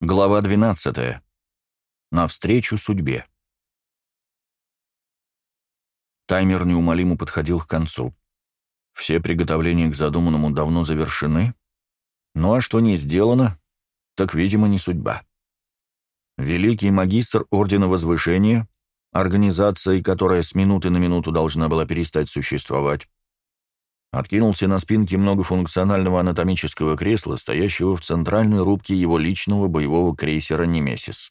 Глава 12. Навстречу судьбе. Таймер неумолимо подходил к концу. Все приготовления к задуманному давно завершены. Ну а что не сделано, так, видимо, не судьба. Великий магистр Ордена Возвышения, организацией, которая с минуты на минуту должна была перестать существовать, откинулся на спинке многофункционального анатомического кресла, стоящего в центральной рубке его личного боевого крейсера «Немесис».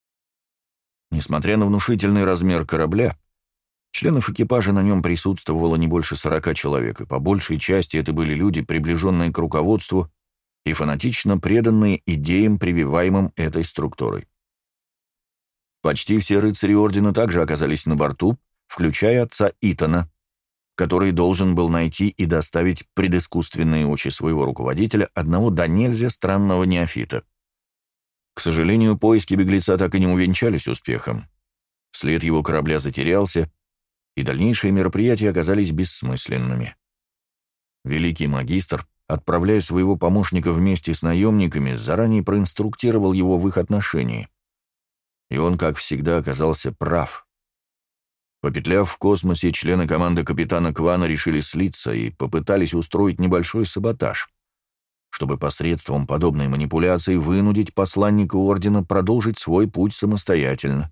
Несмотря на внушительный размер корабля, членов экипажа на нем присутствовало не больше 40 человек, и по большей части это были люди, приближенные к руководству и фанатично преданные идеям, прививаемым этой структурой. Почти все рыцари Ордена также оказались на борту, включая отца Итана, который должен был найти и доставить пред искусственные очи своего руководителя одного до нельзя странного неофита. К сожалению, поиски беглеца так и не увенчались успехом. След его корабля затерялся, и дальнейшие мероприятия оказались бессмысленными. Великий магистр, отправляя своего помощника вместе с наемниками, заранее проинструктировал его в их отношении. И он, как всегда, оказался прав. Попетляв в космосе, члены команды капитана Квана решили слиться и попытались устроить небольшой саботаж, чтобы посредством подобной манипуляции вынудить посланника Ордена продолжить свой путь самостоятельно.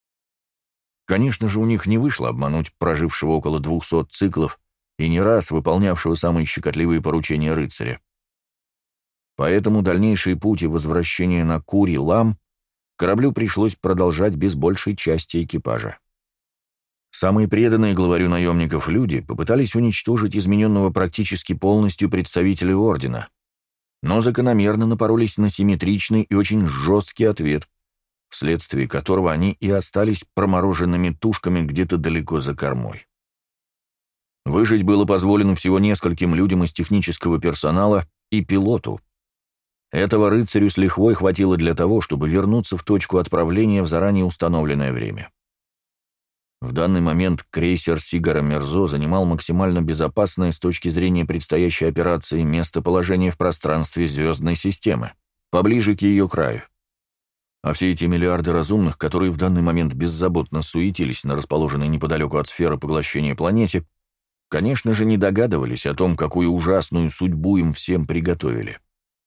Конечно же, у них не вышло обмануть прожившего около 200 циклов и не раз выполнявшего самые щекотливые поручения рыцаря. Поэтому дальнейший путь и возвращение на Кури-Лам кораблю пришлось продолжать без большей части экипажа. Самые преданные главарю наемников люди попытались уничтожить измененного практически полностью представителя Ордена, но закономерно напоролись на симметричный и очень жесткий ответ, вследствие которого они и остались промороженными тушками где-то далеко за кормой. Выжить было позволено всего нескольким людям из технического персонала и пилоту. Этого рыцарю с лихвой хватило для того, чтобы вернуться в точку отправления в заранее установленное время. В данный момент крейсер Сигара Мерзо занимал максимально безопасное с точки зрения предстоящей операции местоположение в пространстве звездной системы, поближе к ее краю. А все эти миллиарды разумных, которые в данный момент беззаботно суетились на расположенной неподалеку от сферы поглощения планете, конечно же, не догадывались о том, какую ужасную судьбу им всем приготовили.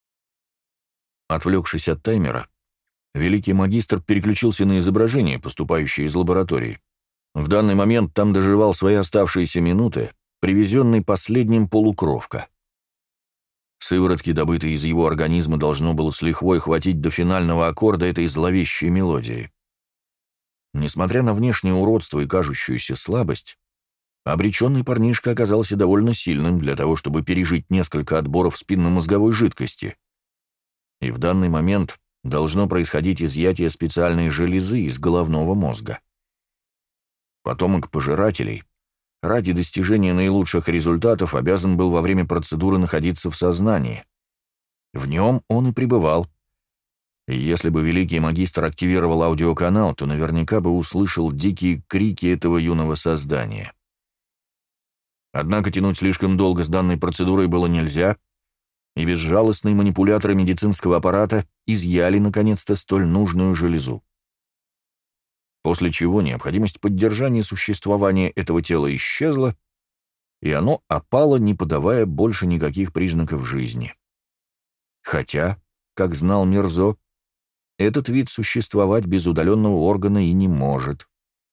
Отвлекшись от таймера, великий магистр переключился на изображение, поступающее из лаборатории. В данный момент там доживал свои оставшиеся минуты привезенный последним полукровка. Сыворотки, добытые из его организма, должно было с лихвой хватить до финального аккорда этой зловещей мелодии. Несмотря на внешнее уродство и кажущуюся слабость, обреченный парнишка оказался довольно сильным для того, чтобы пережить несколько отборов спинномозговой жидкости. И в данный момент должно происходить изъятие специальной железы из головного мозга. Потомок пожирателей ради достижения наилучших результатов обязан был во время процедуры находиться в сознании. В нем он и пребывал. И если бы великий магистр активировал аудиоканал, то наверняка бы услышал дикие крики этого юного создания. Однако тянуть слишком долго с данной процедурой было нельзя, и безжалостные манипуляторы медицинского аппарата изъяли наконец-то столь нужную железу. После чего необходимость поддержания существования этого тела исчезла, и оно опало, не подавая больше никаких признаков жизни. Хотя, как знал Мерзо, этот вид существовать без удаленного органа и не может.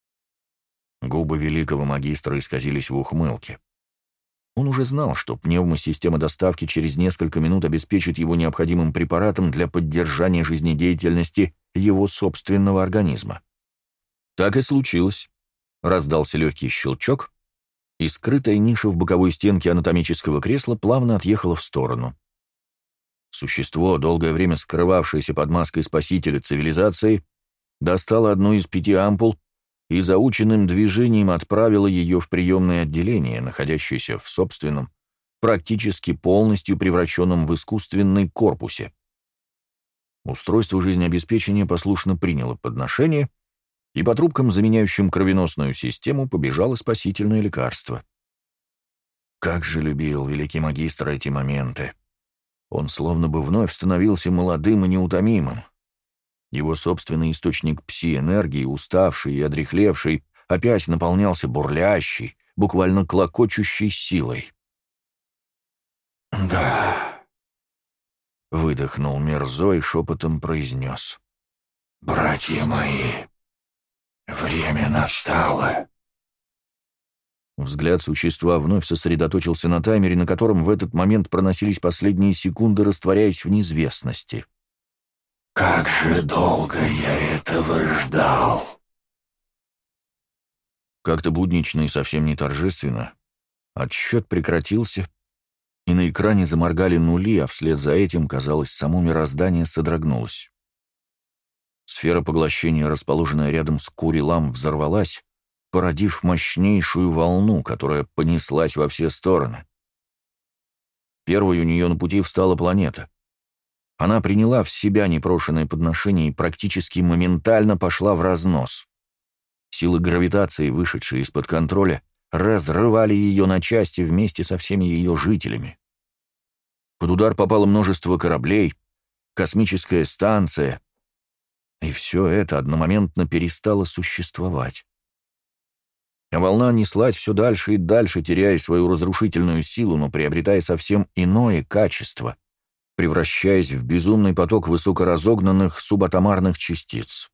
Губы великого магистра исказились в ухмылке. Он уже знал, что пневмосистема доставки через несколько минут обеспечит его необходимым препаратом для поддержания жизнедеятельности его собственного организма. Так и случилось. Раздался легкий щелчок, и скрытая ниша в боковой стенке анатомического кресла плавно отъехала в сторону. Существо, долгое время скрывавшееся под маской спасителя цивилизации, достало одну из 5 ампул и заученным движением отправило ее в приемное отделение, находящееся в собственном, практически полностью превращенном в искусственный корпусе. Устройство жизнеобеспечения послушно приняло подношение, и по трубкам, заменяющим кровеносную систему, побежало спасительное лекарство. Как же любил великий магистр эти моменты! Он словно бы вновь становился молодым и неутомимым. Его собственный источник пси-энергии, уставший и одряхлевший, опять наполнялся бурлящей, буквально клокочущей силой. «Да», — выдохнул Мирзо и шепотом произнес. «Братья мои, время настало». Взгляд существа вновь сосредоточился на таймере, на котором в этот момент проносились последние секунды, растворяясь в неизвестности. «Как же долго я этого ждал!» Как-то буднично и совсем не торжественно отсчет прекратился, и на экране заморгали нули, а вслед за этим, казалось, само мироздание содрогнулось. Сфера поглощения, расположенная рядом с Курилам, взорвалась, породив мощнейшую волну, которая понеслась во все стороны. Первой у нее на пути встала планета. Она приняла в себя непрошенное подношение и практически моментально пошла в разнос. Силы гравитации, вышедшие из-под контроля, разрывали ее на части вместе со всеми ее жителями. Под удар попало множество кораблей, космическая станция, и все это одномоментно перестало существовать. А волна неслась все дальше и дальше, теряя свою разрушительную силу, но приобретая совсем иное качество, превращаясь в безумный поток высокоразогнанных субатомарных частиц.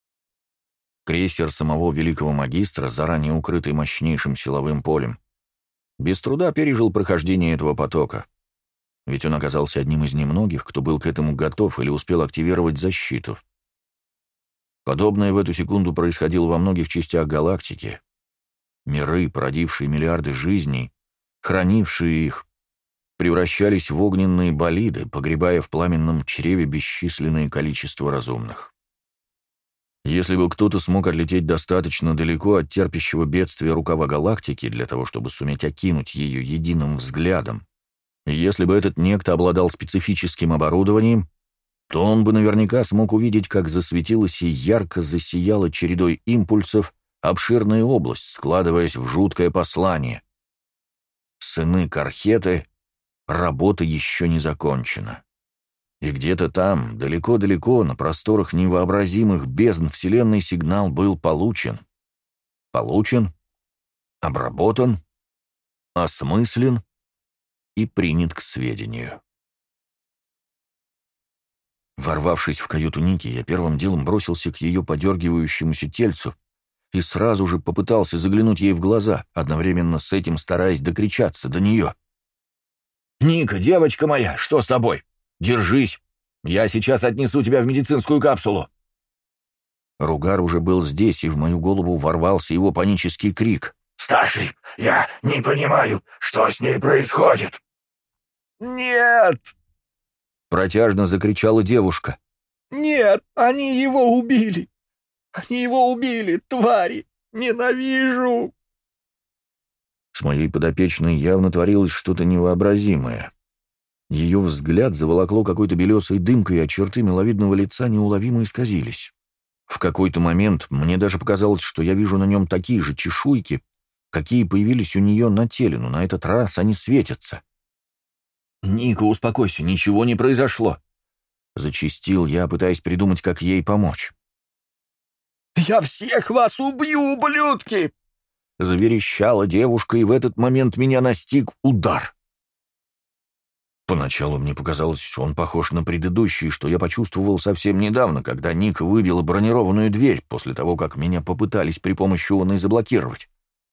Крейсер самого великого магистра, заранее укрытый мощнейшим силовым полем, без труда пережил прохождение этого потока, ведь он оказался одним из немногих, кто был к этому готов или успел активировать защиту. Подобное в эту секунду происходило во многих частях галактики. Миры, породившие миллиарды жизней, хранившие их, превращались в огненные болиды, погребая в пламенном чреве бесчисленное количество разумных. Если бы кто-то смог отлететь достаточно далеко от терпящего бедствия рукава галактики для того, чтобы суметь окинуть ее единым взглядом, и если бы этот некто обладал специфическим оборудованием, то он бы наверняка смог увидеть, как засветилась и ярко засияла чередой импульсов обширная область, складываясь в жуткое послание. Сыны Кархеты, работа еще не закончена. И где-то там, далеко-далеко, на просторах невообразимых бездн Вселенной сигнал был получен. Получен, обработан, осмыслен и принят к сведению. Ворвавшись в каюту Ники, я первым делом бросился к ее подергивающемуся тельцу и сразу же попытался заглянуть ей в глаза, одновременно с этим стараясь докричаться до нее. «Ника, девочка моя, что с тобой? Держись! Я сейчас отнесу тебя в медицинскую капсулу!» Ругар уже был здесь, и в мою голову ворвался его панический крик. «Старший, я не понимаю, что с ней происходит!» «Нет!» — протяжно закричала девушка. «Нет, они его убили! Они его убили, твари! Ненавижу!» С моей подопечной явно творилось что-то невообразимое. Ее взгляд заволокло какой-то белесой дымкой, а черты миловидного лица неуловимо исказились. В какой-то момент мне даже показалось, что я вижу на нем такие же чешуйки, какие появились у нее на теле, но на этот раз они светятся. «Ника, успокойся, ничего не произошло», — зачастил я, пытаясь придумать, как ей помочь. «Я всех вас убью, ублюдки!» — заверещала девушка, и в этот момент меня настиг удар. Поначалу мне показалось, что он похож на предыдущий, что я почувствовал совсем недавно, когда Ника выбила бронированную дверь после того, как меня попытались при помощи оной заблокировать.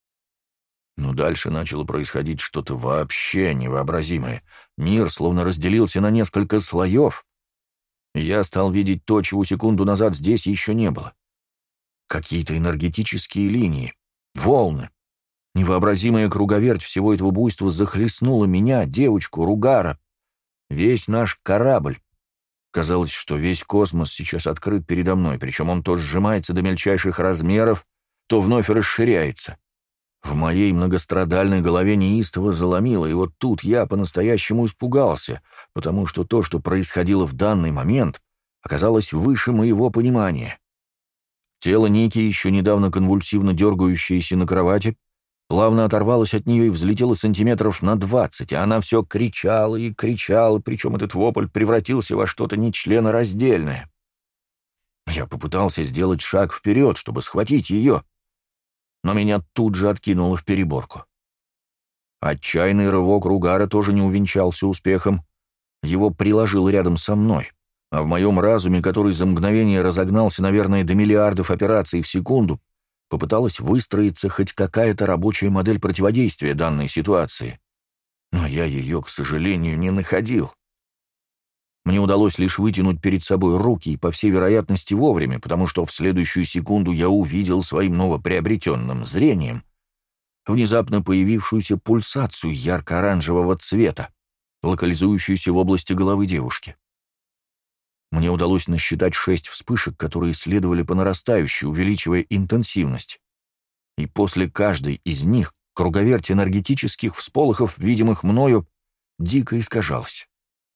Но дальше начало происходить что-то вообще невообразимое. Мир словно разделился на несколько слоев, и я стал видеть то, чего секунду назад здесь еще не было. Какие-то энергетические линии, волны. Невообразимая круговерть всего этого буйства захлестнула меня, девочку, Ругара, весь наш корабль. Казалось, что весь космос сейчас открыт передо мной, причем он то сжимается до мельчайших размеров, то вновь расширяется. В моей многострадальной голове неистово заломило, и вот тут я по-настоящему испугался, потому что то, что происходило в данный момент, оказалось выше моего понимания. Тело Ники, еще недавно конвульсивно дергающееся на кровати, плавно оторвалась от нее и взлетела сантиметров на 20, а она все кричала и кричала, причем этот вопль превратился во что-то нечленораздельное. Я попытался сделать шаг вперед, чтобы схватить ее, но меня тут же откинуло в переборку. Отчаянный рывок Ругара тоже не увенчался успехом. Его приложил рядом со мной, а в моем разуме, который за мгновение разогнался, наверное, до миллиардов операций в секунду, попыталась выстроиться хоть какая-то рабочая модель противодействия данной ситуации. Но я ее, к сожалению, не находил. Мне удалось лишь вытянуть перед собой руки, и, по всей вероятности, вовремя, потому что в следующую секунду я увидел своим новоприобретенным зрением внезапно появившуюся пульсацию ярко-оранжевого цвета, локализующуюся в области головы девушки. Мне удалось насчитать 6 вспышек, которые следовали по нарастающей, увеличивая интенсивность. И после каждой из них круговерть энергетических всполохов, видимых мною, дико искажалась.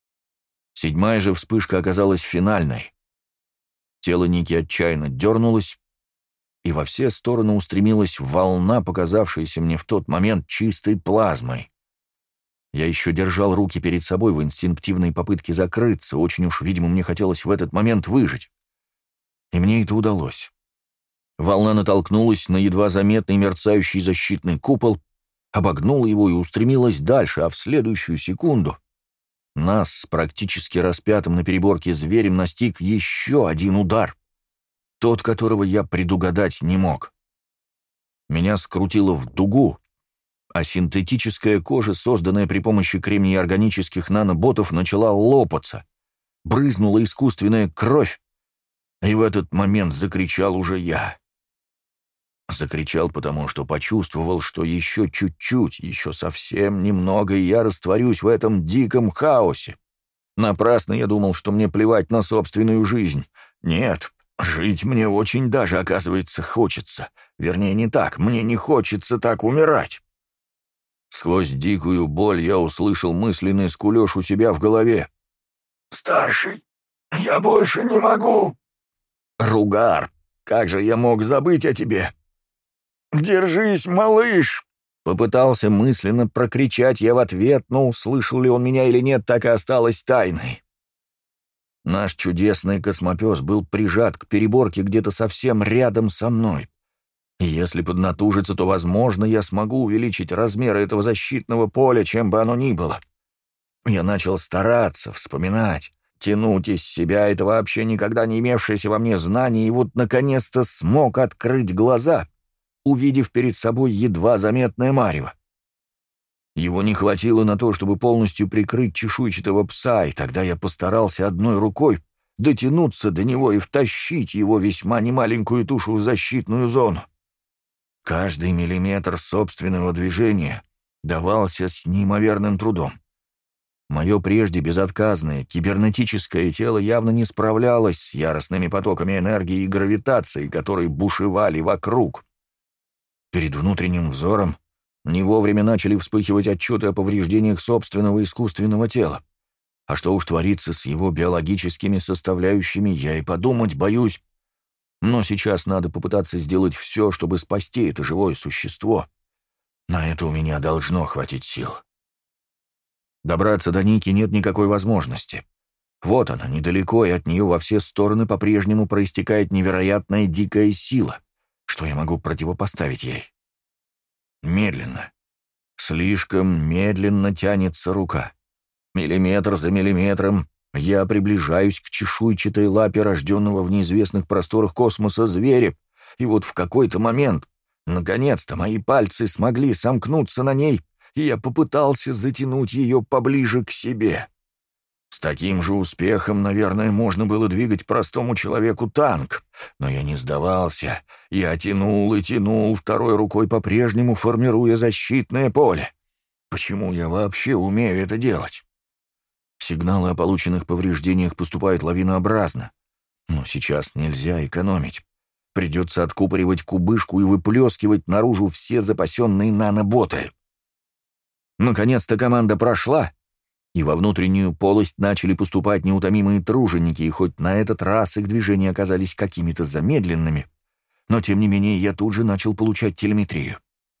7-я же вспышка оказалась финальной. Тело Ники отчаянно дернулось, и во все стороны устремилась волна, показавшаяся мне в тот момент чистой плазмой. Я еще держал руки перед собой в инстинктивной попытке закрыться, очень уж, видимо, мне хотелось в этот момент выжить. И мне это удалось. Волна натолкнулась на едва заметный мерцающий защитный купол, обогнула его и устремилась дальше, а в следующую секунду нас с практически распятым на переборке зверем настиг еще один удар, тот, которого я предугадать не мог. Меня скрутило в дугу, а синтетическая кожа, созданная при помощи кремний-органических наноботов, начала лопаться, брызнула искусственная кровь, и в этот момент закричал уже я. Закричал, потому что почувствовал, что еще чуть-чуть, еще совсем немного, и я растворюсь в этом диком хаосе. Напрасно я думал, что мне плевать на собственную жизнь. Нет, жить мне очень даже, оказывается, хочется. Вернее, не так, мне не хочется так умирать. Сквозь дикую боль я услышал мысленный скулёж у себя в голове. «Старший, я больше не могу!» «Ругар, как же я мог забыть о тебе?» «Держись, малыш!» Попытался мысленно прокричать я в ответ, но услышал ли он меня или нет, так и осталось тайной. Наш чудесный космопес был прижат к переборке где-то совсем рядом со мной. И если поднатужиться, то, возможно, я смогу увеличить размеры этого защитного поля, чем бы оно ни было. Я начал стараться, вспоминать, тянуть из себя это вообще никогда не имевшееся во мне знание, и вот, наконец-то, смог открыть глаза, увидев перед собой едва заметное марево. Его не хватило на то, чтобы полностью прикрыть чешуйчатого пса, и тогда я постарался одной рукой дотянуться до него и втащить его весьма немаленькую тушу в защитную зону. Каждый миллиметр собственного движения давался с неимоверным трудом. Мое прежде безотказное кибернетическое тело явно не справлялось с яростными потоками энергии и гравитации, которые бушевали вокруг. Перед внутренним взором не вовремя начали вспыхивать отчеты о повреждениях собственного искусственного тела. А что уж творится с его биологическими составляющими, я и подумать боюсь. Но сейчас надо попытаться сделать все, чтобы спасти это живое существо. На это у меня должно хватить сил. Добраться до Ники нет никакой возможности. Вот она, недалеко, и от нее во все стороны по-прежнему проистекает невероятная дикая сила. Что я могу противопоставить ей? Медленно, слишком медленно тянется рука. Миллиметр за миллиметром я приближаюсь к чешуйчатой лапе рожденного в неизвестных просторах космоса зверя, и вот в какой-то момент, наконец-то, мои пальцы смогли сомкнуться на ней, и я попытался затянуть ее поближе к себе. С таким же успехом, наверное, можно было двигать простому человеку танк, но я не сдавался. Я тянул и тянул, второй рукой по-прежнему формируя защитное поле. Почему я вообще умею это делать? Сигналы о полученных повреждениях поступают лавинообразно. Но сейчас нельзя экономить. Придется откупоривать кубышку и выплескивать наружу все запасенные наноботы. Наконец-то команда прошла, и во внутреннюю полость начали поступать неутомимые труженики, и хоть на этот раз их движения оказались какими-то замедленными, но тем не менее я тут же начал получать телеметрию.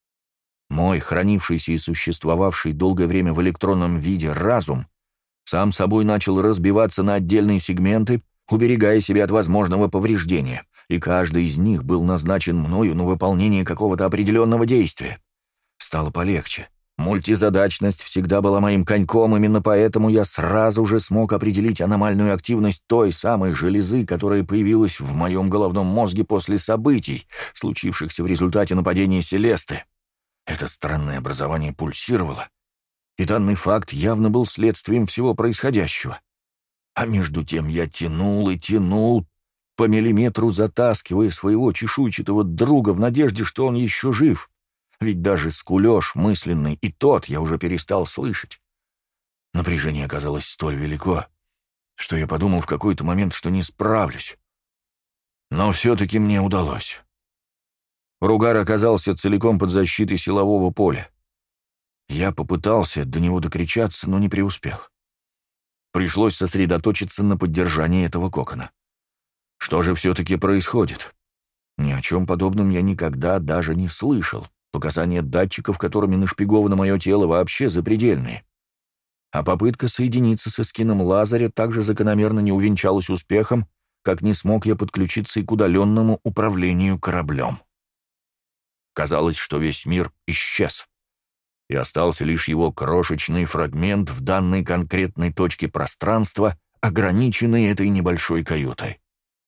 Мой, хранившийся и существовавший долгое время в электронном виде разум, сам собой начал разбиваться на отдельные сегменты, уберегая себя от возможного повреждения, и каждый из них был назначен мною на выполнение какого-то определенного действия. Стало полегче. Мультизадачность всегда была моим коньком, именно поэтому я сразу же смог определить аномальную активность той самой железы, которая появилась в моем головном мозге после событий, случившихся в результате нападения Селесты. Это странное образование пульсировало, и данный факт явно был следствием всего происходящего. А между тем я тянул и тянул, по миллиметру затаскивая своего чешуйчатого друга в надежде, что он еще жив. Ведь даже скулёж мысленный и тот я уже перестал слышать. Напряжение оказалось столь велико, что я подумал в какой-то момент, что не справлюсь. Но все-таки мне удалось. Ругар оказался целиком под защитой силового поля. Я попытался до него докричаться, но не преуспел. Пришлось сосредоточиться на поддержании этого кокона. Что же все-таки происходит? Ни о чем подобном я никогда даже не слышал. Показания датчиков, которыми нашпиговано мое тело, вообще запредельные. А попытка соединиться со скином Лазаря также закономерно не увенчалась успехом, как не смог я подключиться и к удаленному управлению кораблем. Казалось, что весь мир исчез, и остался лишь его крошечный фрагмент в данной конкретной точке пространства, ограниченный этой небольшой каютой.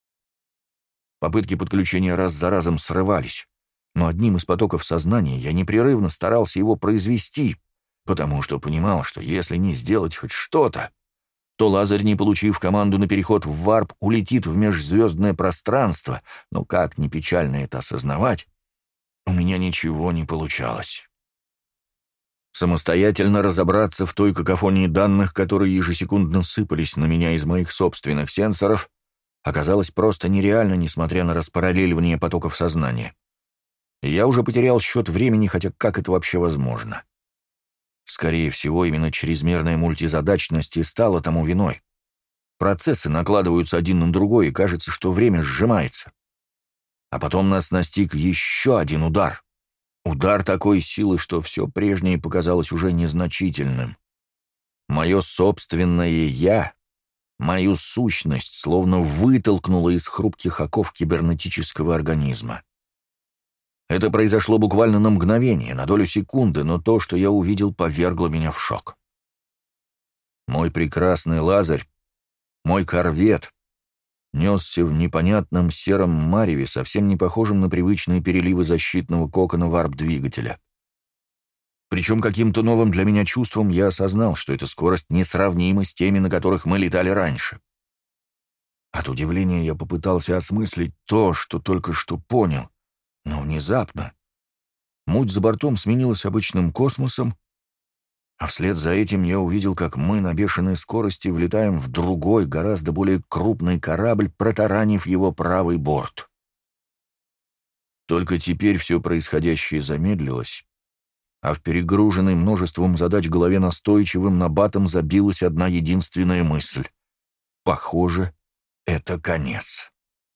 Попытки подключения раз за разом срывались, но одним из потоков сознания я непрерывно старался его произвести, потому что понимал, что если не сделать хоть что-то, то Лазарь, не получив команду на переход в варп, улетит в межзвездное пространство, но как ни печально это осознавать, у меня ничего не получалось. Самостоятельно разобраться в той какофонии данных, которые ежесекундно сыпались на меня из моих собственных сенсоров, оказалось просто нереально, несмотря на распараллеливание потоков сознания. И я уже потерял счет времени, хотя как это вообще возможно? Скорее всего, именно чрезмерная мультизадачность и стала тому виной. Процессы накладываются один на другой, и кажется, что время сжимается. А потом нас настиг еще один удар. Удар такой силы, что все прежнее показалось уже незначительным. Мое собственное «я», мою сущность словно вытолкнуло из хрупких оков кибернетического организма. Это произошло буквально на мгновение, на долю секунды, но то, что я увидел, повергло меня в шок. Мой прекрасный Лазарь, мой корвет, несся в непонятном сером мареве, совсем не похожем на привычные переливы защитного кокона варп-двигателя. Причем каким-то новым для меня чувством я осознал, что эта скорость несравнима с теми, на которых мы летали раньше. От удивления я попытался осмыслить то, что только что понял, но внезапно муть за бортом сменилась обычным космосом, а вслед за этим я увидел, как мы на бешеной скорости влетаем в другой, гораздо более крупный корабль, протаранив его правый борт. Только теперь все происходящее замедлилось, а в перегруженной множеством задач голове настойчивым набатом забилась одна единственная мысль. Похоже, это конец.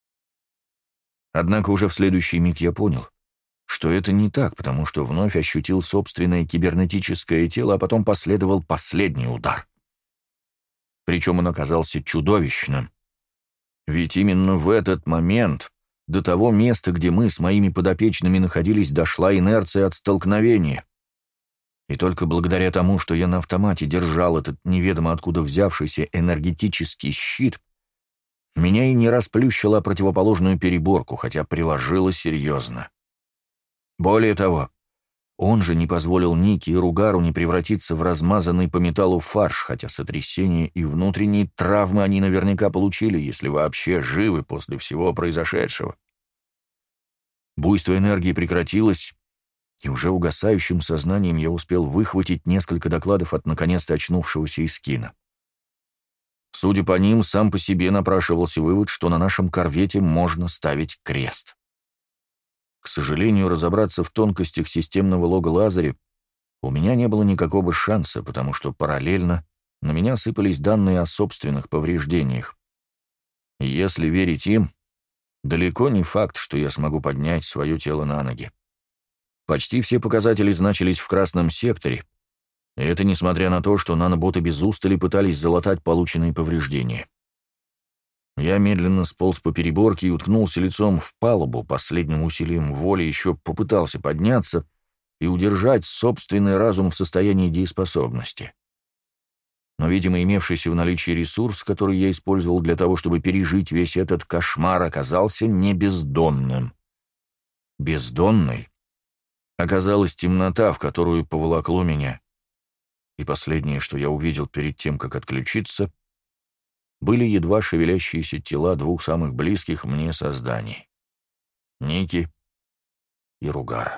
Однако уже в следующий миг я понял, что это не так, потому что вновь ощутил собственное кибернетическое тело, а потом последовал последний удар. Причем он оказался чудовищным. Ведь именно в этот момент до того места, где мы с моими подопечными находились, дошла инерция от столкновения. И только благодаря тому, что я на автомате держал этот неведомо откуда взявшийся энергетический щит, меня и не расплющило противоположную переборку, хотя приложило серьезно. Более того, он же не позволил Нике и Ругару не превратиться в размазанный по металлу фарш, хотя сотрясение и внутренние травмы они наверняка получили, если вообще живы после всего произошедшего. Буйство энергии прекратилось, и уже угасающим сознанием я успел выхватить несколько докладов от наконец-то очнувшегося Искина. Судя по ним, сам по себе напрашивался вывод, что на нашем корвете можно ставить крест. К сожалению, разобраться в тонкостях системного лога Лазаря у меня не было никакого шанса, потому что параллельно на меня сыпались данные о собственных повреждениях. И если верить им, далеко не факт, что я смогу поднять свое тело на ноги. Почти все показатели значились в красном секторе, и это несмотря на то, что наноботы без устали пытались залатать полученные повреждения. Я медленно сполз по переборке и уткнулся лицом в палубу, последним усилием воли еще попытался подняться и удержать собственный разум в состоянии дееспособности. Но, видимо, имевшийся в наличии ресурс, который я использовал для того, чтобы пережить весь этот кошмар, оказался не бездонным. Бездонной оказалась темнота, в которую поволокло меня. И последнее, что я увидел перед тем, как отключиться, были едва шевелящиеся тела двух самых близких мне созданий — Ники и Ругара.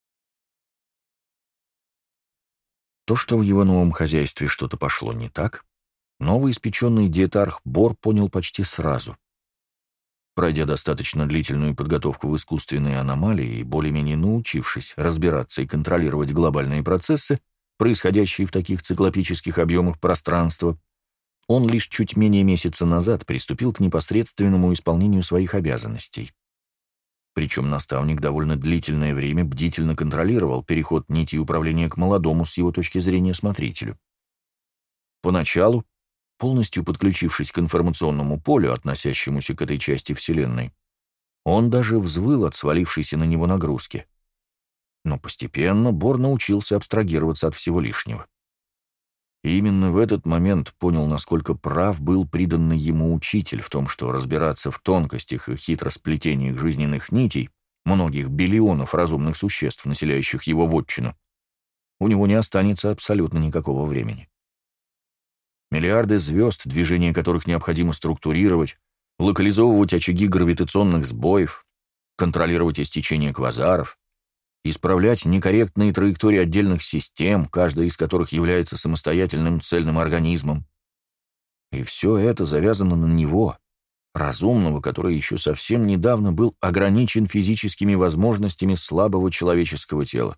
То, что в его новом хозяйстве что-то пошло не так, новоиспеченный диетарх Бор понял почти сразу. Пройдя достаточно длительную подготовку в искусственной аномалии и более-менее научившись разбираться и контролировать глобальные процессы, происходящие в таких циклопических объемах пространства, он лишь чуть менее месяца назад приступил к непосредственному исполнению своих обязанностей. Причем наставник довольно длительное время бдительно контролировал переход нити управления к молодому с его точки зрения смотрителю. Поначалу, полностью подключившись к информационному полю, относящемуся к этой части Вселенной, он даже взвыл от свалившейся на него нагрузки. Но постепенно Бор научился абстрагироваться от всего лишнего. И именно в этот момент понял, насколько прав был приданный ему учитель в том, что разбираться в тонкостях и хитросплетениях жизненных нитей многих биллионов разумных существ, населяющих его вотчину, у него не останется абсолютно никакого времени. Миллиарды звезд, движение которых необходимо структурировать, локализовывать очаги гравитационных сбоев, контролировать истечение квазаров, исправлять некорректные траектории отдельных систем, каждая из которых является самостоятельным цельным организмом. И все это завязано на него, разумного, который еще совсем недавно был ограничен физическими возможностями слабого человеческого тела.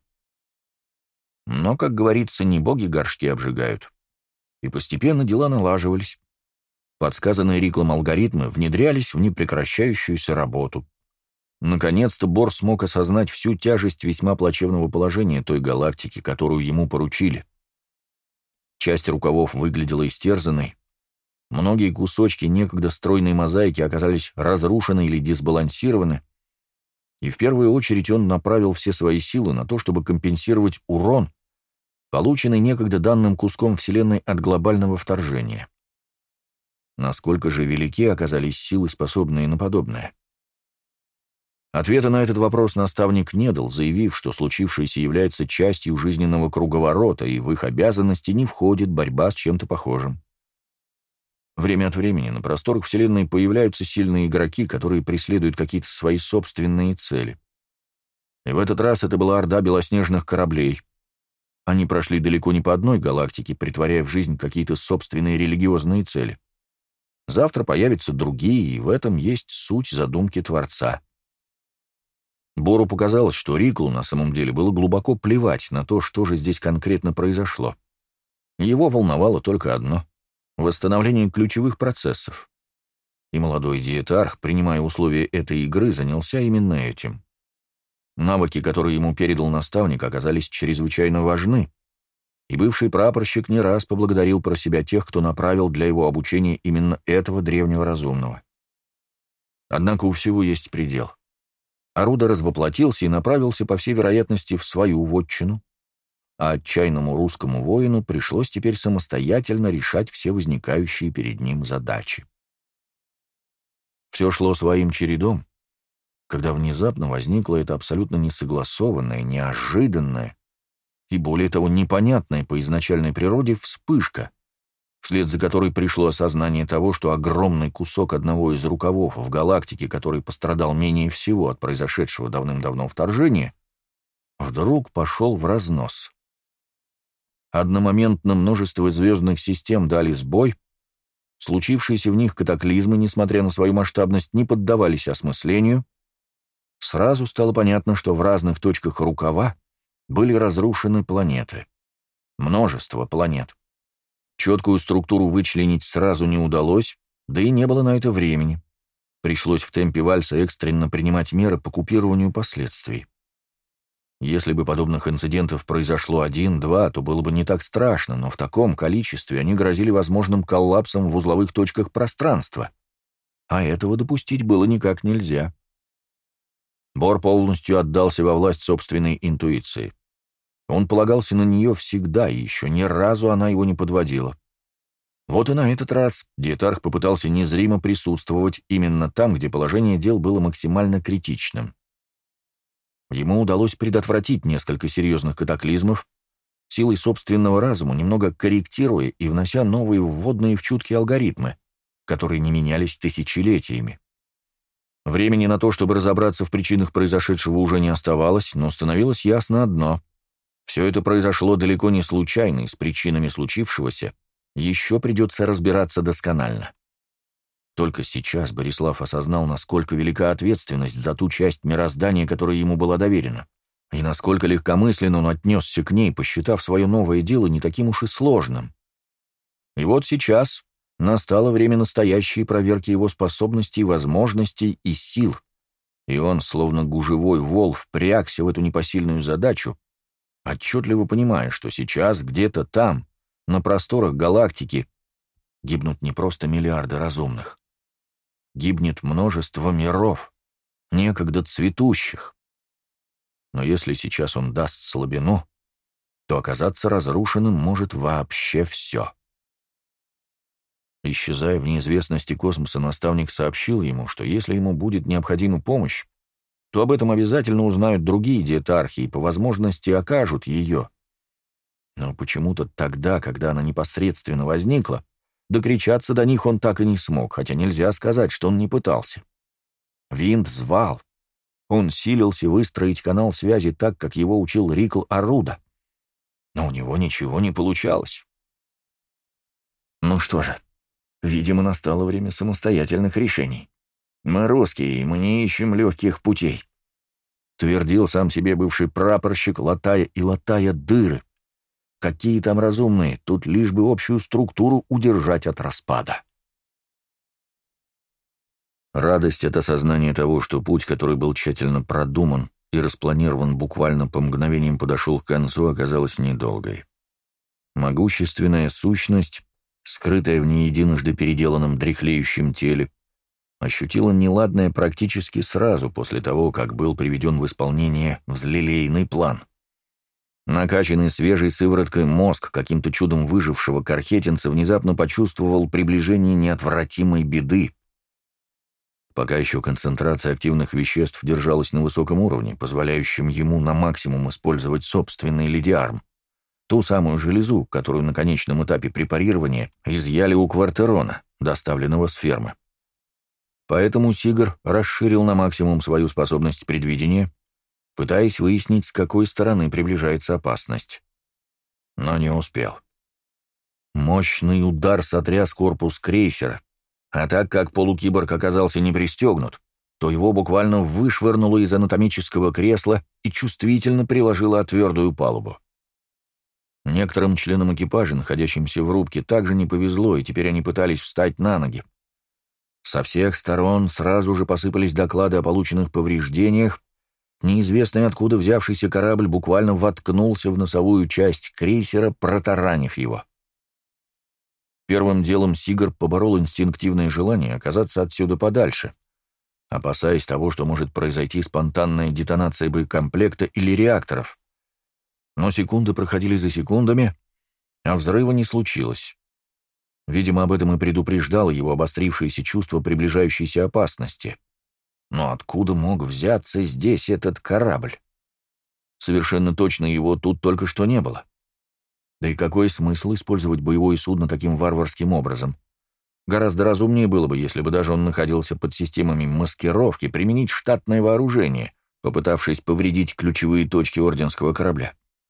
Но, как говорится, не боги горшки обжигают. И постепенно дела налаживались. Подсказанные Риклом алгоритмы внедрялись в непрекращающуюся работу. Наконец-то Бор смог осознать всю тяжесть весьма плачевного положения той галактики, которую ему поручили. Часть рукавов выглядела истерзанной. Многие кусочки некогда стройной мозаики оказались разрушены или дисбалансированы. И в первую очередь он направил все свои силы на то, чтобы компенсировать урон, полученный некогда данным куском Вселенной от глобального вторжения. Насколько же велики оказались силы, способные на подобное? Ответа на этот вопрос наставник не дал, заявив, что случившееся является частью жизненного круговорота, и в их обязанности не входит борьба с чем-то похожим. Время от времени на просторах Вселенной появляются сильные игроки, которые преследуют какие-то свои собственные цели. И в этот раз это была орда белоснежных кораблей. Они прошли далеко не по одной галактике, притворяя в жизнь какие-то собственные религиозные цели. Завтра появятся другие, и в этом есть суть задумки Творца. Бору показалось, что Риклу на самом деле было глубоко плевать на то, что же здесь конкретно произошло. Его волновало только одно — восстановление ключевых процессов. И молодой диетарх, принимая условия этой игры, занялся именно этим. Навыки, которые ему передал наставник, оказались чрезвычайно важны, и бывший прапорщик не раз поблагодарил про себя тех, кто направил для его обучения именно этого древнего разумного. Однако у всего есть предел. Аруда развоплотился и направился, по всей вероятности, в свою вотчину, а отчаянному русскому воину пришлось теперь самостоятельно решать все возникающие перед ним задачи. Все шло своим чередом, когда внезапно возникла эта абсолютно несогласованная, неожиданная и, более того, непонятная по изначальной природе вспышка, вслед за которой пришло осознание того, что огромный кусок одного из рукавов в галактике, который пострадал менее всего от произошедшего давным-давно вторжения, вдруг пошел в разнос. Одномоментно множество звездных систем дали сбой, случившиеся в них катаклизмы, несмотря на свою масштабность, не поддавались осмыслению. Сразу стало понятно, что в разных точках рукава были разрушены планеты. Множество планет. Четкую структуру вычленить сразу не удалось, да и не было на это времени. Пришлось в темпе вальса экстренно принимать меры по купированию последствий. Если бы подобных инцидентов произошло 1-2, то было бы не так страшно, но в таком количестве они грозили возможным коллапсом в узловых точках пространства. а этого допустить было никак нельзя. Бор полностью отдался во власть собственной интуиции. Он полагался на нее всегда, и еще ни разу она его не подводила. Вот и на этот раз диетарх попытался незримо присутствовать именно там, где положение дел было максимально критичным. Ему удалось предотвратить несколько серьезных катаклизмов, силой собственного разума, немного корректируя и внося новые вводные в чуткие алгоритмы, которые не менялись тысячелетиями. Времени на то, чтобы разобраться в причинах произошедшего, уже не оставалось, но становилось ясно одно — все это произошло далеко не случайно, и с причинами случившегося еще придется разбираться досконально. Только сейчас Борислав осознал, насколько велика ответственность за ту часть мироздания, которая ему была доверена, и насколько легкомысленно он отнесся к ней, посчитав свое новое дело не таким уж и сложным. И вот сейчас настало время настоящей проверки его способностей, возможностей и сил, и он, словно гужевой вол, впрягся в эту непосильную задачу, отчетливо понимая, что сейчас где-то там, на просторах галактики, гибнут не просто миллиарды разумных. Гибнет множество миров, некогда цветущих. Но если сейчас он даст слабину, то оказаться разрушенным может вообще все. Исчезая в неизвестности космоса, наставник сообщил ему, что если ему будет необходима помощь, то об этом обязательно узнают другие диетархи и по возможности окажут ее. Но почему-то тогда, когда она непосредственно возникла, докричаться до них он так и не смог, хотя нельзя сказать, что он не пытался. Винт звал. Он силился выстроить канал связи так, как его учил Рикл Аруда. Но у него ничего не получалось. Ну что же, видимо, настало время самостоятельных решений. Мы русские, и мы не ищем легких путей, твердил сам себе бывший прапорщик, латая и латая дыры. Какие там разумные, тут лишь бы общую структуру удержать от распада. Радость от осознания того, что путь, который был тщательно продуман и распланирован буквально по мгновениям, подошел к концу, оказалась недолгой. Могущественная сущность, скрытая в не единожды переделанном дряхлеющем теле, ощутила неладное практически сразу после того, как был приведен в исполнение взлелеянный план. Накачанный свежей сывороткой мозг каким-то чудом выжившего кархетинца внезапно почувствовал приближение неотвратимой беды. Пока еще концентрация активных веществ держалась на высоком уровне, позволяющем ему на максимум использовать собственный лидиарм, ту самую железу, которую на конечном этапе препарирования изъяли у Квартерона, доставленного с фермы. Поэтому Сигар расширил на максимум свою способность предвидения, пытаясь выяснить, с какой стороны приближается опасность. Но не успел. Мощный удар сотряс корпус крейсера, а так как полукиборг оказался не пристегнут, то его буквально вышвырнуло из анатомического кресла и чувствительно приложило о твердую палубу. Некоторым членам экипажа, находящимся в рубке, также не повезло, и теперь они пытались встать на ноги. Со всех сторон сразу же посыпались доклады о полученных повреждениях. Неизвестный откуда взявшийся корабль буквально воткнулся в носовую часть крейсера, протаранив его. Первым делом Сигар поборол инстинктивное желание оказаться отсюда подальше, опасаясь того, что может произойти спонтанная детонация боекомплекта или реакторов. Но секунды проходили за секундами, а взрыва не случилось. Видимо, об этом и предупреждало его обострившееся чувство приближающейся опасности. Но откуда мог взяться здесь этот корабль? Совершенно точно его тут только что не было. Да и какой смысл использовать боевое судно таким варварским образом? Гораздо разумнее было бы, если бы даже он находился под системами маскировки, применить штатное вооружение, попытавшись повредить ключевые точки орденского корабля.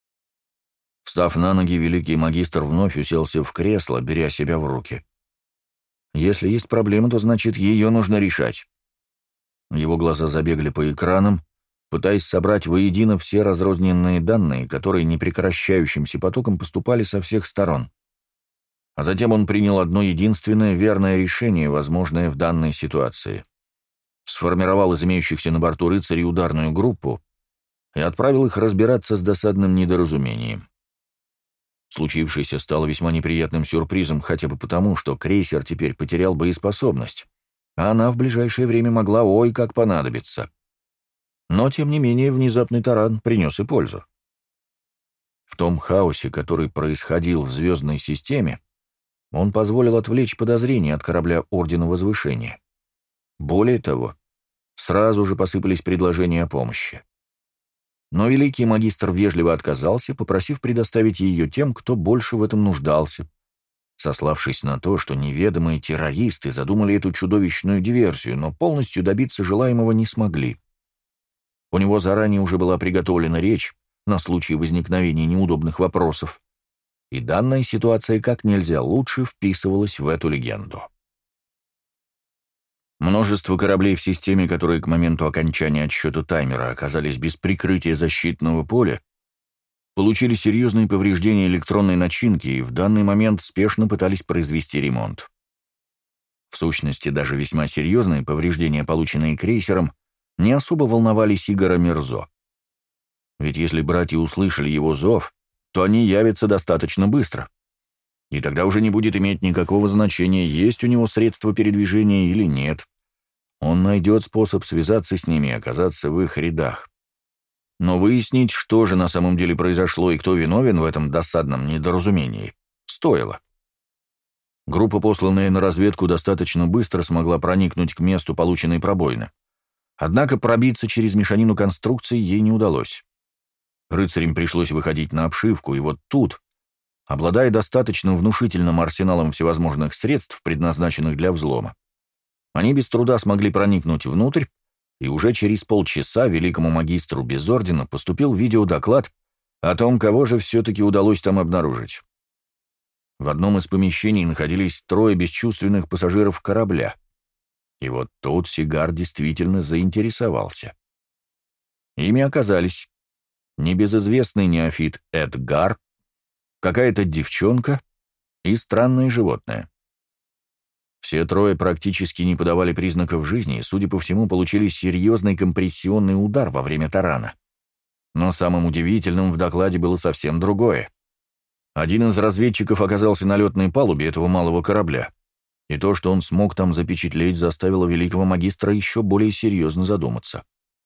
Встав на ноги, великий магистр вновь уселся в кресло, беря себя в руки. Если есть проблема, то значит, ее нужно решать. Его глаза забегали по экранам, пытаясь собрать воедино все разрозненные данные, которые непрекращающимся потоком поступали со всех сторон. А затем он принял одно единственное верное решение, возможное в данной ситуации. Сформировал из имеющихся на борту рыцарей ударную группу и отправил их разбираться с досадным недоразумением. Случившееся стало весьма неприятным сюрпризом хотя бы потому, что крейсер теперь потерял боеспособность, а она в ближайшее время могла ой как понадобиться. Но, тем не менее, внезапный таран принес и пользу. В том хаосе, который происходил в звездной системе, он позволил отвлечь подозрения от корабля Ордена Возвышения. Более того, сразу же посыпались предложения о помощи. Но великий магистр вежливо отказался, попросив предоставить ее тем, кто больше в этом нуждался, сославшись на то, что неведомые террористы задумали эту чудовищную диверсию, но полностью добиться желаемого не смогли. У него заранее уже была приготовлена речь на случай возникновения неудобных вопросов, и данная ситуация как нельзя лучше вписывалась в эту легенду. Множество кораблей в системе, которые к моменту окончания отсчета таймера оказались без прикрытия защитного поля, получили серьезные повреждения электронной начинки и в данный момент спешно пытались произвести ремонт. В сущности, даже весьма серьезные повреждения, полученные крейсером, не особо волновали Сигара Мирзо. Ведь если братья услышали его зов, то они явятся достаточно быстро. И тогда уже не будет иметь никакого значения, есть у него средства передвижения или нет. Он найдет способ связаться с ними и оказаться в их рядах. Но выяснить, что же на самом деле произошло и кто виновен в этом досадном недоразумении, стоило. Группа, посланная на разведку, достаточно быстро смогла проникнуть к месту полученной пробоины. Однако пробиться через мешанину конструкций ей не удалось. Рыцарям пришлось выходить на обшивку, и вот тут, обладая достаточно внушительным арсеналом всевозможных средств, предназначенных для взлома, они без труда смогли проникнуть внутрь, и уже через полчаса великому магистру без ордена поступил видеодоклад о том, кого же все-таки удалось там обнаружить. В одном из помещений находились 3 бесчувственных пассажиров корабля. И вот тут Сигар действительно заинтересовался. Ими оказались небезызвестный неофит Эдгар, какая-то девчонка и странное животное. Все 3 практически не подавали признаков жизни и, судя по всему, получили серьезный компрессионный удар во время тарана. Но самым удивительным в докладе было совсем другое. Один из разведчиков оказался на летной палубе этого малого корабля, и то, что он смог там запечатлеть, заставило великого магистра еще более серьезно задуматься.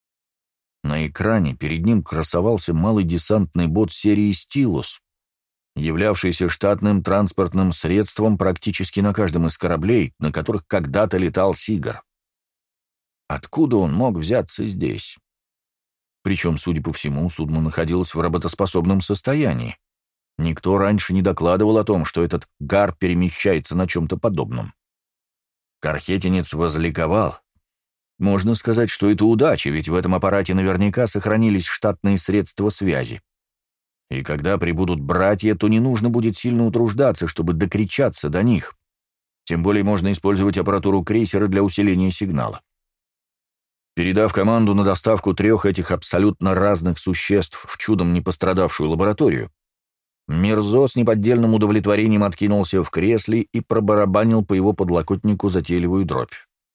На экране перед ним красовался малый десантный бот серии «Стилус», являвшийся штатным транспортным средством практически на каждом из кораблей, на которых когда-то летал Сигар. Откуда он мог взяться здесь? Причем, судя по всему, судно находилось в работоспособном состоянии. Никто раньше не докладывал о том, что этот гар перемещается на чем-то подобном. Кархетинец возликовал. Можно сказать, что это удача, ведь в этом аппарате наверняка сохранились штатные средства связи. И когда прибудут братья, то не нужно будет сильно утруждаться, чтобы докричаться до них. Тем более можно использовать аппаратуру крейсера для усиления сигнала. Передав команду на доставку 3 этих абсолютно разных существ в чудом не пострадавшую лабораторию, Мирзо с неподдельным удовлетворением откинулся в кресле и пробарабанил по его подлокотнику затейливую дробь.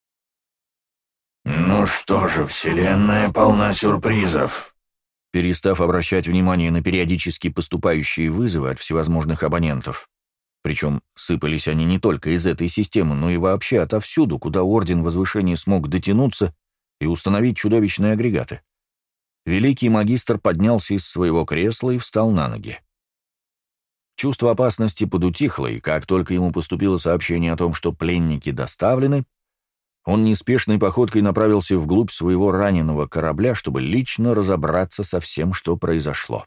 «Ну что же, вселенная полна сюрпризов». Перестав обращать внимание на периодически поступающие вызовы от всевозможных абонентов, причем сыпались они не только из этой системы, но и вообще отовсюду, куда Орден Возвышения смог дотянуться и установить чудовищные агрегаты, великий магистр поднялся из своего кресла и встал на ноги. Чувство опасности подутихло, и как только ему поступило сообщение о том, что пленники доставлены, он неспешной походкой направился вглубь своего раненого корабля, чтобы лично разобраться со всем, что произошло.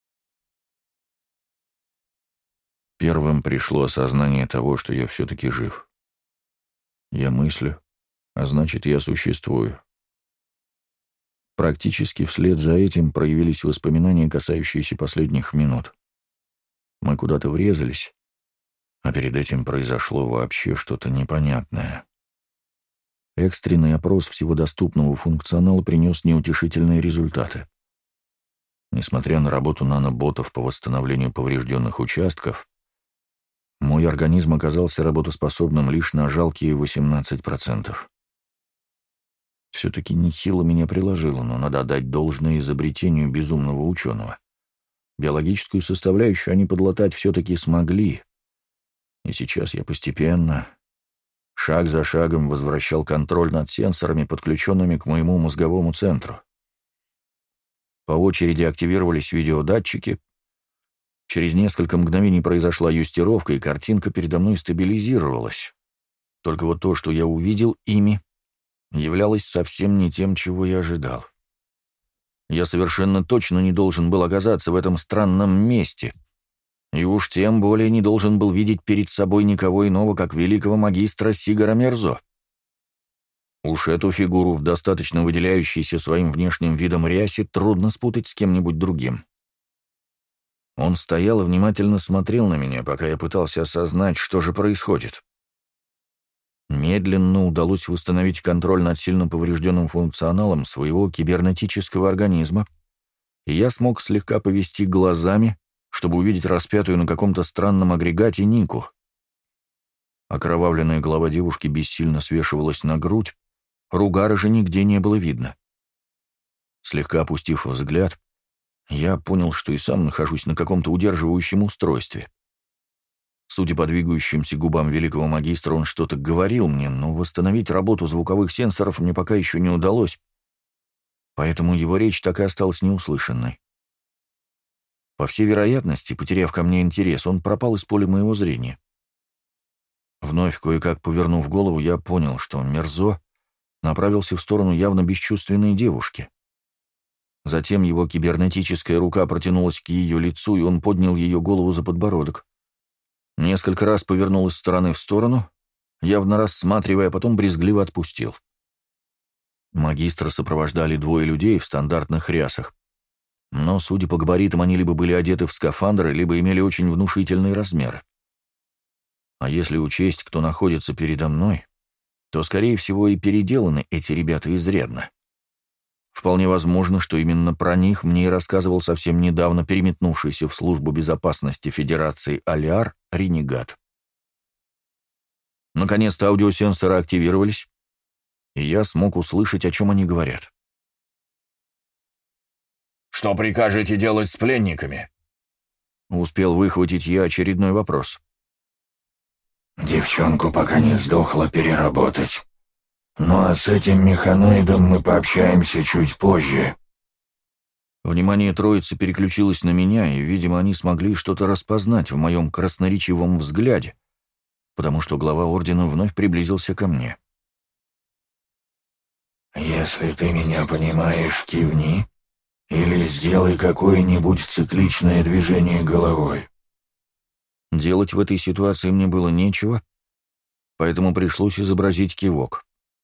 Первым пришло осознание того, что я все-таки жив. Я мыслю, а значит, я существую. Практически вслед за этим проявились воспоминания, касающиеся последних минут. Мы куда-то врезались, а перед этим произошло вообще что-то непонятное. Экстренный опрос всего доступного функционала принес неутешительные результаты. Несмотря на работу наноботов по восстановлению поврежденных участков, мой организм оказался работоспособным лишь на жалкие 18%. Все-таки нехило меня приложило, но надо отдать должное изобретению безумного ученого. Биологическую составляющую они подлатать все-таки смогли, и сейчас я постепенно, шаг за шагом возвращал контроль над сенсорами, подключенными к моему мозговому центру. По очереди активировались видеодатчики. Через несколько мгновений произошла юстировка, и картинка передо мной стабилизировалась. Только вот то, что я увидел ими, являлось совсем не тем, чего я ожидал. Я совершенно точно не должен был оказаться в этом странном месте, и уж тем более не должен был видеть перед собой никого иного, как великого магистра Сигара Мерзо. Уж эту фигуру в достаточно выделяющейся своим внешним видом рясе трудно спутать с кем-нибудь другим. Он стоял и внимательно смотрел на меня, пока я пытался осознать, что же происходит. Медленно удалось восстановить контроль над сильно поврежденным функционалом своего кибернетического организма, и я смог слегка повести глазами, чтобы увидеть распятую на каком-то странном агрегате Нику. Окровавленная голова девушки бессильно свешивалась на грудь, ругара же нигде не было видно. Слегка опустив взгляд, я понял, что и сам нахожусь на каком-то удерживающем устройстве. Судя по двигающимся губам великого магистра, он что-то говорил мне, но восстановить работу звуковых сенсоров мне пока еще не удалось, поэтому его речь так и осталась неуслышанной. По всей вероятности, потеряв ко мне интерес, он пропал из поля моего зрения. Вновь кое-как повернув голову, я понял, что Мерзо направился в сторону явно бесчувственной девушки. Затем его кибернетическая рука протянулась к ее лицу, и он поднял ее голову за подбородок. Несколько раз повернул из стороны в сторону, явно рассматривая, а потом брезгливо отпустил. Магистра сопровождали двое людей в стандартных рясах, но, судя по габаритам, они либо были одеты в скафандры, либо имели очень внушительные размеры. А если учесть, кто находится передо мной, то, скорее всего, и переделаны эти ребята изрядно. Вполне возможно, что именно про них мне и рассказывал совсем недавно переметнувшийся в службу безопасности Федерации Алиар ренегат. Наконец-то аудиосенсоры активировались, и я смог услышать, о чем они говорят. «Что прикажете делать с пленниками?» Успел выхватить я очередной вопрос. «Девчонку, пока не сдохла, переработать. Ну а с этим механоидом мы пообщаемся чуть позже». Внимание троицы переключилось на меня, и, видимо, они смогли что-то распознать в моем красноречивом взгляде, потому что глава ордена вновь приблизился ко мне. «Если ты меня понимаешь, кивни или сделай какое-нибудь цикличное движение головой». Делать в этой ситуации мне было нечего, поэтому пришлось изобразить кивок.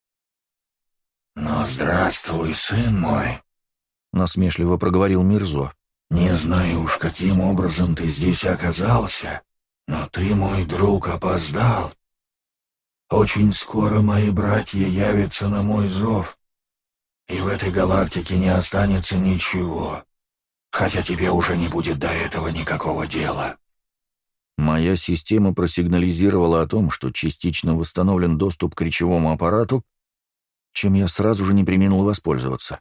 «Ну, здравствуй, сын мой», — насмешливо проговорил Мерзо. «Не знаю уж, каким образом ты здесь оказался, но ты, мой друг, опоздал. Очень скоро мои братья явятся на мой зов, и в этой галактике не останется ничего, хотя тебе уже не будет до этого никакого дела». Моя система просигнализировала о том, что частично восстановлен доступ к речевому аппарату, чем я сразу же не преминул воспользоваться.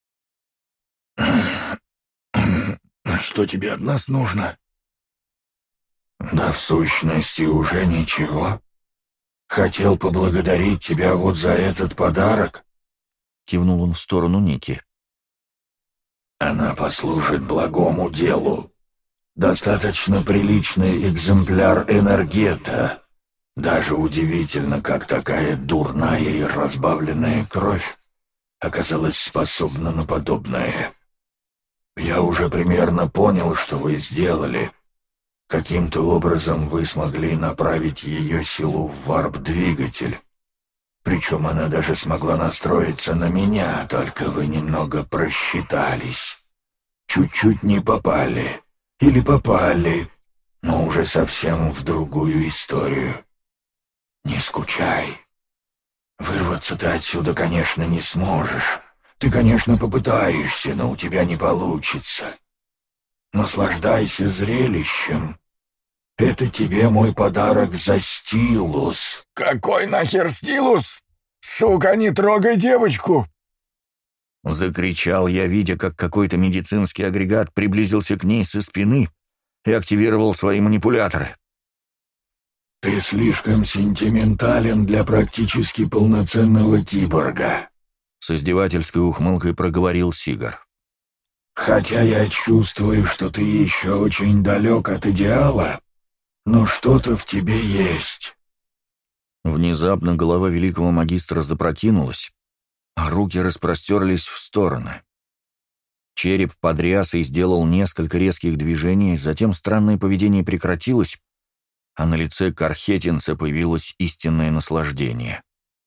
«Что тебе от нас нужно?» «Да в сущности уже ничего. Хотел поблагодарить тебя вот за этот подарок», — кивнул он в сторону Ники. «Она послужит благому делу. Достаточно приличный экземпляр энергета. Даже удивительно, как такая дурная и разбавленная кровь оказалась способна на подобное. Я уже примерно понял, что вы сделали. Каким-то образом вы смогли направить ее силу в варп-двигатель. Причем она даже смогла настроиться на меня, только вы немного просчитались. Чуть-чуть не попали. Или попали, но уже совсем в другую историю. Не скучай. Вырваться ты отсюда, конечно, не сможешь. Ты, конечно, попытаешься, но у тебя не получится. Наслаждайся зрелищем. Это тебе мой подарок за стилус». «Какой нахер стилус? Сука, не трогай девочку!» Закричал я, видя, как какой-то медицинский агрегат приблизился к ней со спины и активировал свои манипуляторы. «Ты слишком сентиментален для практически полноценного киборга», — с издевательской ухмылкой проговорил Сигар. «Хотя я чувствую, что ты еще очень далек от идеала, но что-то в тебе есть». Внезапно голова великого магистра запрокинулась, а руки распростерлись в стороны. Череп под рясой сделал несколько резких движений, затем странное поведение прекратилось, а на лице кархетинца появилось истинное наслаждение.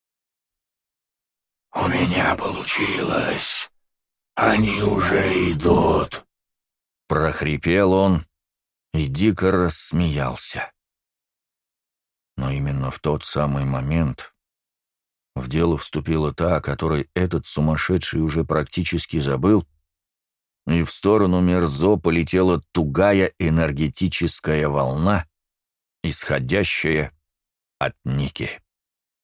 «У меня получилось. Они уже идут», — прохрипел он и дико рассмеялся. Но именно в тот самый момент в дело вступила та, о которой этот сумасшедший уже практически забыл, и в сторону Мерзо полетела тугая энергетическая волна, исходящая от Ники.